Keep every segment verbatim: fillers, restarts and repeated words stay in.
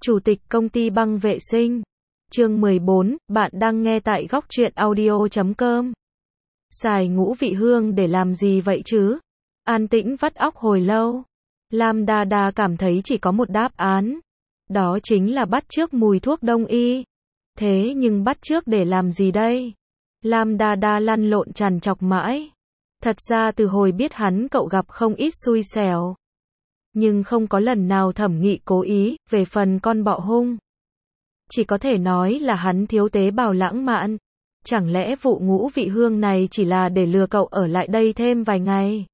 Chủ tịch công ty băng vệ sinh. Chương mười bốn, bạn đang nghe tại góc truyện audio chấm com. Xài ngũ vị hương để làm gì vậy chứ? An tĩnh vắt óc hồi lâu. Lam Đa Đa cảm thấy chỉ có một đáp án. Đó chính là bắt chước mùi thuốc đông y. Thế nhưng bắt chước để làm gì đây? Lam Đa Đa lăn lộn trằn trọc mãi. Thật ra từ hồi biết hắn cậu gặp không ít xui xẻo. Nhưng không có lần nào Thẩm Nghị cố ý, về phần con bọ hung. Chỉ có thể nói là hắn thiếu tế bào lãng mạn. Chẳng lẽ vụ ngũ vị hương này chỉ là để lừa cậu ở lại đây thêm vài ngày?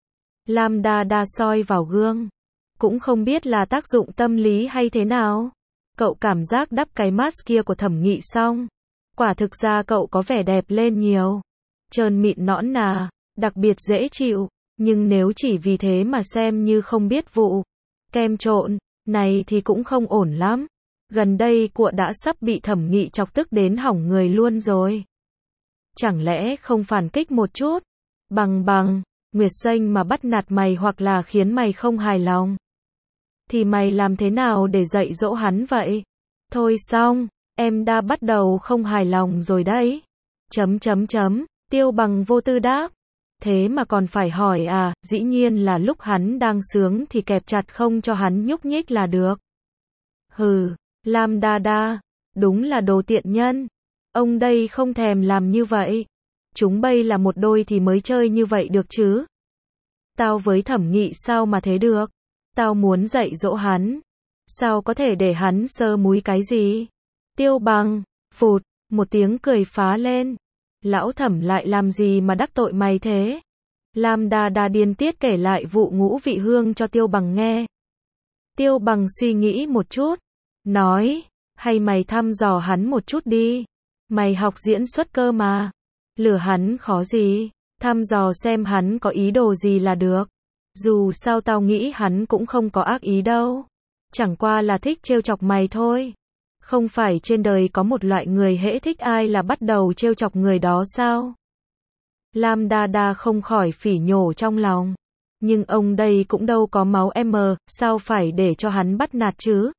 Lam Đa Đa soi vào gương. Cũng không biết là tác dụng tâm lý hay thế nào. Cậu cảm giác đắp cái mask kia của Thẩm Nghị xong. Quả thực ra cậu có vẻ đẹp lên nhiều. Trơn mịn nõn nà, đặc biệt dễ chịu. Nhưng nếu chỉ vì thế mà xem như không biết vụ kem trộn này thì cũng không ổn lắm. Gần đây cuội đã sắp bị Thẩm Nghị chọc tức đến hỏng người luôn rồi. Chẳng lẽ không phản kích một chút? Bằng bằng, Nguyệt Sinh mà bắt nạt mày hoặc là khiến mày không hài lòng. Thì mày làm thế nào để dạy dỗ hắn vậy? Thôi xong, em đã bắt đầu không hài lòng rồi đấy. Chấm chấm chấm, Tiêu Bằng vô tư đáp. Thế mà còn phải hỏi à, dĩ nhiên là lúc hắn đang sướng thì kẹp chặt không cho hắn nhúc nhích là được. Hừ, Lam Đa Đa, đúng là đồ tiện nhân. Ông đây không thèm làm như vậy. Chúng bây là một đôi thì mới chơi như vậy được chứ. Tao với Thẩm Nghị sao mà thế được. Tao muốn dạy dỗ hắn. Sao có thể để hắn sơ múi cái gì? Tiêu Bằng, phụt, một tiếng cười phá lên. Lão Thẩm lại làm gì mà đắc tội mày thế? Lam Đa Đa điên tiết kể lại vụ ngũ vị hương cho Tiêu Bằng nghe. Tiêu Bằng suy nghĩ một chút. Nói, hay mày thăm dò hắn một chút đi. Mày học diễn xuất cơ mà. Lừa hắn khó gì. Thăm dò xem hắn có ý đồ gì là được. Dù sao tao nghĩ hắn cũng không có ác ý đâu. Chẳng qua là thích trêu chọc mày thôi. Không phải trên đời có một loại người hễ thích ai là bắt đầu trêu chọc người đó sao? Lam Đa Đa không khỏi phỉ nhổ trong lòng. Nhưng ông đây cũng đâu có máu em, sao phải để cho hắn bắt nạt chứ?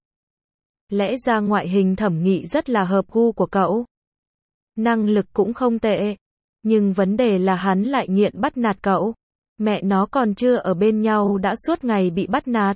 Lẽ ra ngoại hình Thẩm Nghị rất là hợp gu của cậu. Năng lực cũng không tệ. Nhưng vấn đề là hắn lại nghiện bắt nạt cậu. Mẹ nó còn chưa ở bên nhau đã suốt ngày bị bắt nạt.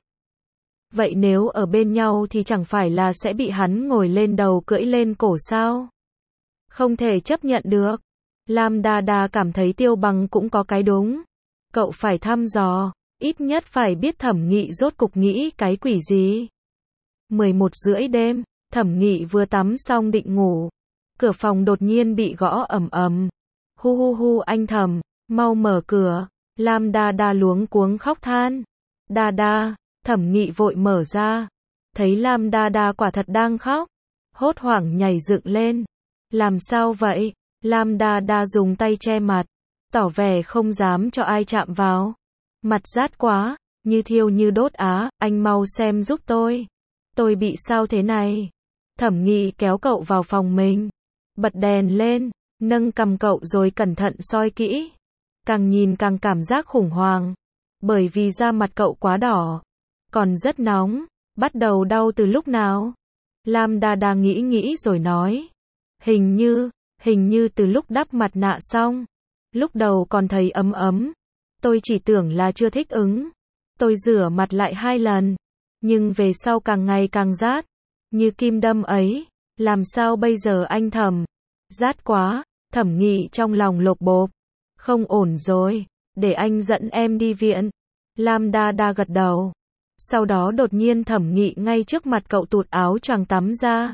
Vậy nếu ở bên nhau thì chẳng phải là sẽ bị hắn ngồi lên đầu cưỡi lên cổ sao? Không thể chấp nhận được. Lam Đa Đa cảm thấy Tiêu Bằng cũng có cái đúng. Cậu phải thăm dò, ít nhất phải biết Thẩm Nghị rốt cục nghĩ cái quỷ gì. mười một rưỡi đêm, Thẩm Nghị vừa tắm xong định ngủ. Cửa phòng đột nhiên bị gõ ầm ầm. Hu hu hu anh Thẩm, mau mở cửa. Lam Đa Đa luống cuống khóc than. Đa Đa. Thẩm Nghị vội mở ra. Thấy Lam Đa Đa quả thật đang khóc. Hốt hoảng nhảy dựng lên. Làm sao vậy? Lam Đa Đa dùng tay che mặt. Tỏ vẻ không dám cho ai chạm vào. Mặt rát quá. Như thiêu như đốt á. Anh mau xem giúp tôi. Tôi bị sao thế này? Thẩm Nghị kéo cậu vào phòng mình. Bật đèn lên. Nâng cằm cậu rồi cẩn thận soi kỹ. Càng nhìn càng cảm giác khủng hoảng. Bởi vì da mặt cậu quá đỏ. Còn rất nóng. Bắt đầu đau từ lúc nào? Lam Đa Đa nghĩ nghĩ rồi nói. Hình như, hình như từ lúc đắp mặt nạ xong. Lúc đầu còn thấy ấm ấm. Tôi chỉ tưởng là chưa thích ứng. Tôi rửa mặt lại hai lần. Nhưng về sau càng ngày càng rát. Như kim đâm ấy. Làm sao bây giờ anh Thẩm? Rát quá. Thẩm Nghị trong lòng lột bột. Không ổn rồi. Để anh dẫn em đi viện. Lam Đa Đa gật đầu. Sau đó đột nhiên Thẩm Nghị ngay trước mặt cậu tụt áo choàng tắm ra.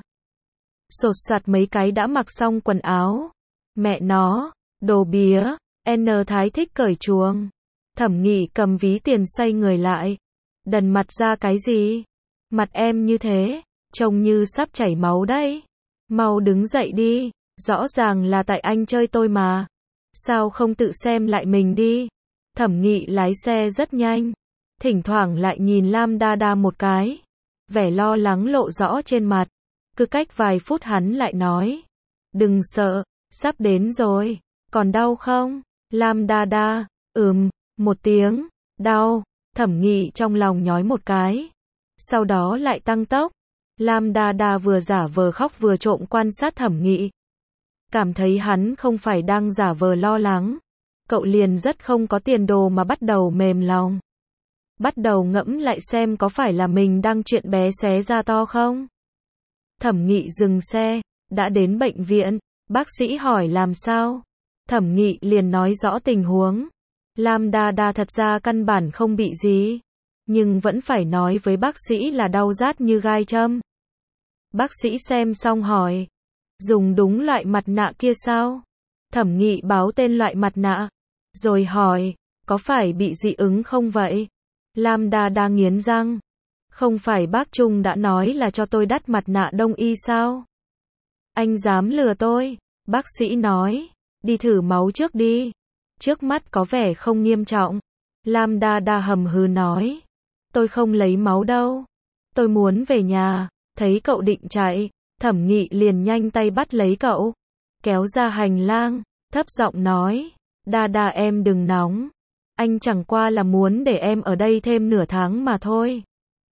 Sột soạt mấy cái đã mặc xong quần áo. Mẹ nó, đồ bía, N Thái thích cởi chuồng. Thẩm Nghị cầm ví tiền xoay người lại. Đần mặt ra cái gì? Mặt em như thế, trông như sắp chảy máu đấy. Mau đứng dậy đi, rõ ràng là tại anh chơi tôi mà. Sao không tự xem lại mình đi? Thẩm Nghị lái xe rất nhanh. Thỉnh thoảng lại nhìn Lam Đa Đa một cái. Vẻ lo lắng lộ rõ trên mặt. Cứ cách vài phút hắn lại nói. Đừng sợ, sắp đến rồi. Còn đau không? Lam Đa Đa, ừm, một tiếng, đau. Thẩm Nghị trong lòng nhói một cái. Sau đó lại tăng tốc. Lam Đa Đa vừa giả vờ khóc vừa trộm quan sát Thẩm Nghị. Cảm thấy hắn không phải đang giả vờ lo lắng. Cậu liền rất không có tiền đồ mà bắt đầu mềm lòng. Bắt đầu ngẫm lại xem có phải là mình đang chuyện bé xé ra to không? Thẩm Nghị dừng xe, đã đến bệnh viện, bác sĩ hỏi làm sao? Thẩm Nghị liền nói rõ tình huống. Lam Đa Đa thật ra căn bản không bị gì, nhưng vẫn phải nói với bác sĩ là đau rát như gai châm. Bác sĩ xem xong hỏi, dùng đúng loại mặt nạ kia sao? Thẩm Nghị báo tên loại mặt nạ, rồi hỏi, có phải bị dị ứng không vậy? Lam Đa Đa nghiến răng, không phải bác Trung đã nói là cho tôi đắt mặt nạ đông y sao? Anh dám lừa tôi? Bác sĩ nói, đi thử máu trước đi. Trước mắt có vẻ không nghiêm trọng. Lam Đa Đa hầm hừ nói, tôi không lấy máu đâu. Tôi muốn về nhà. Thấy cậu định chạy, Thẩm Nghị liền nhanh tay bắt lấy cậu, kéo ra hành lang, thấp giọng nói, Đa Đa em đừng nóng. Anh chẳng qua là muốn để em ở đây thêm nửa tháng mà thôi.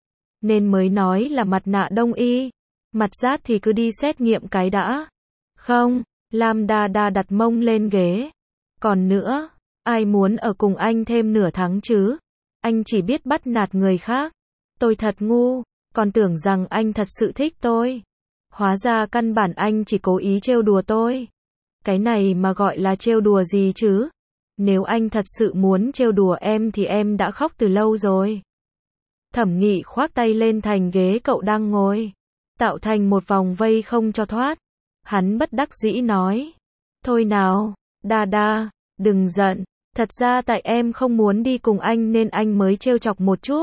Nên mới nói là mặt nạ đông y. Mặt rát thì cứ đi xét nghiệm cái đã. Không, Lam Đa Đa đặt mông lên ghế. Còn nữa, ai muốn ở cùng anh thêm nửa tháng chứ? Anh chỉ biết bắt nạt người khác. Tôi thật ngu, còn tưởng rằng anh thật sự thích tôi. Hóa ra căn bản anh chỉ cố ý trêu đùa tôi. Cái này mà gọi là trêu đùa gì chứ? Nếu anh thật sự muốn trêu đùa em thì em đã khóc từ lâu rồi. Thẩm Nghị khoác tay lên thành ghế cậu đang ngồi, tạo thành một vòng vây không cho thoát. Hắn bất đắc dĩ nói, thôi nào, Đa Đa, đừng giận, thật ra tại em không muốn đi cùng anh nên anh mới trêu chọc một chút.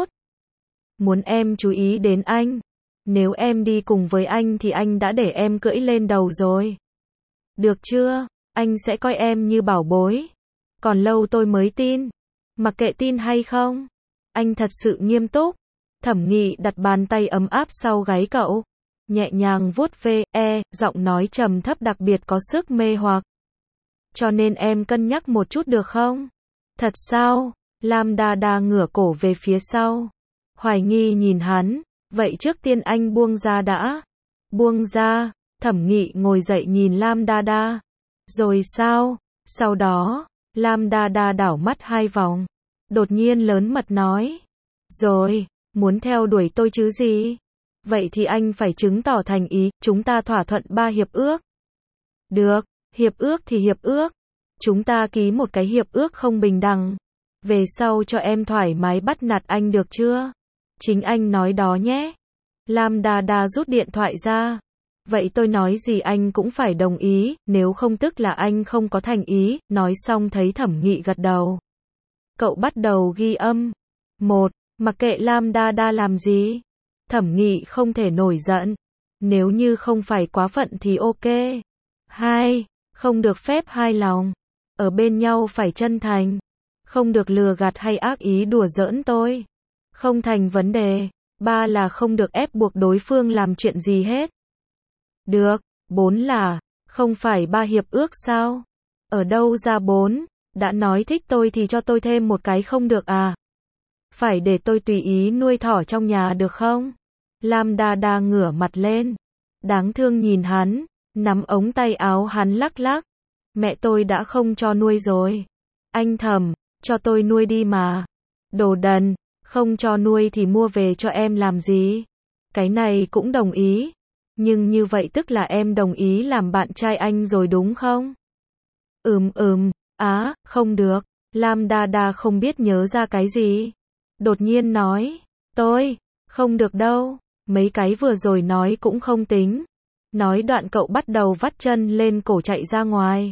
Muốn em chú ý đến anh. Nếu em đi cùng với anh thì anh đã để em cưỡi lên đầu rồi. Được chưa? Anh sẽ coi em như bảo bối. Còn lâu tôi mới tin. Mặc kệ tin hay không. Anh thật sự nghiêm túc. Thẩm Nghị đặt bàn tay ấm áp sau gáy cậu, nhẹ nhàng vuốt ve, e, giọng nói trầm thấp đặc biệt có sức mê hoặc. Cho nên em cân nhắc một chút được không? Thật sao? Lam Đa Đa ngửa cổ về phía sau, hoài nghi nhìn hắn. Vậy trước tiên anh buông ra đã. Buông ra. Thẩm Nghị ngồi dậy nhìn Lam Đa Đa. Rồi sao? Sau đó, Lam Đa Đa đảo mắt hai vòng, đột nhiên lớn mật nói, rồi, muốn theo đuổi tôi chứ gì? Vậy thì anh phải chứng tỏ thành ý, chúng ta thỏa thuận ba hiệp ước. Được, hiệp ước thì hiệp ước. Chúng ta ký một cái hiệp ước không bình đẳng. Về sau cho em thoải mái bắt nạt anh được chưa? Chính anh nói đó nhé. Lam Đa Đa rút điện thoại ra. Vậy tôi nói gì anh cũng phải đồng ý, nếu không tức là anh không có thành ý. Nói xong thấy Thẩm Nghị gật đầu. Cậu bắt đầu ghi âm. Một, mặc kệ Lam Đa Đa làm gì. Thẩm Nghị không thể nổi giận. Nếu như không phải quá phận thì ok. Hai, không được phép hai lòng. Ở bên nhau phải chân thành. Không được lừa gạt hay ác ý đùa giỡn tôi. Không thành vấn đề. Ba là không được ép buộc đối phương làm chuyện gì hết. Được. Bốn là, không phải ba hiệp ước sao? Ở đâu ra bốn? Đã nói thích tôi thì cho tôi thêm một cái không được à? Phải để tôi tùy ý nuôi thỏ trong nhà được không? Lam Đa Đa ngửa mặt lên. Đáng thương nhìn hắn, nắm ống tay áo hắn lắc lắc. Mẹ tôi đã không cho nuôi rồi. Anh Thẩm, cho tôi nuôi đi mà. Đồ đần, không cho nuôi thì mua về cho em làm gì? Cái này cũng đồng ý. Nhưng như vậy tức là em đồng ý làm bạn trai anh rồi đúng không? Ừm ừm, á, không được. Lam Đa Đa không biết nhớ ra cái gì. Đột nhiên nói, tôi, không được đâu. Mấy cái vừa rồi nói cũng không tính. Nói đoạn cậu bắt đầu vắt chân lên cổ chạy ra ngoài.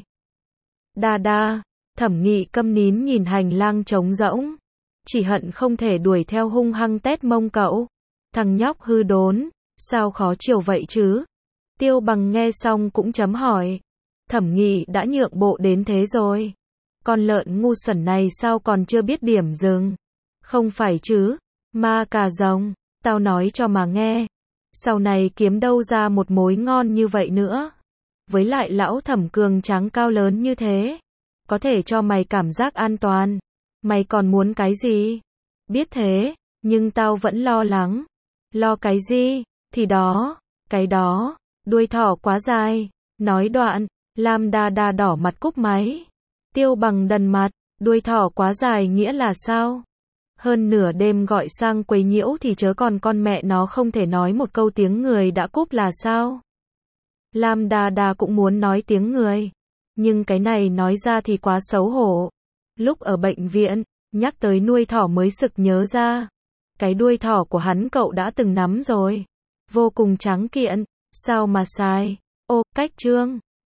Đa Đa, Thẩm Nghị câm nín nhìn hành lang trống rỗng. Chỉ hận không thể đuổi theo hung hăng tét mông cậu. Thằng nhóc hư đốn, sao khó chiều vậy chứ? Tiêu Bằng nghe xong cũng chấm hỏi. Thẩm Nghị đã nhượng bộ đến thế rồi. Con lợn ngu xuẩn này sao còn chưa biết điểm dừng? Không phải chứ? Ma cà rồng, tao nói cho mà nghe. Sau này kiếm đâu ra một mối ngon như vậy nữa. Với lại lão Thẩm cường tráng cao lớn như thế. Có thể cho mày cảm giác an toàn. Mày còn muốn cái gì? Biết thế, nhưng tao vẫn lo lắng. Lo cái gì? Thì đó, cái đó, đuôi thỏ quá dài. Nói đoạn, Lam Đa Đa đỏ mặt cúp máy. Tiêu Bằng đần mặt, đuôi thỏ quá dài nghĩa là sao? Hơn nửa đêm gọi sang quấy nhiễu thì chớ còn con mẹ nó không thể nói một câu tiếng người đã cúp là sao? Lam Đa Đa cũng muốn nói tiếng người, nhưng cái này nói ra thì quá xấu hổ. Lúc ở bệnh viện, nhắc tới nuôi thỏ mới sực nhớ ra. Cái đuôi thỏ của hắn cậu đã từng nắm rồi. Vô cùng trắng kiện, sao mà sai? Ô, cách trương.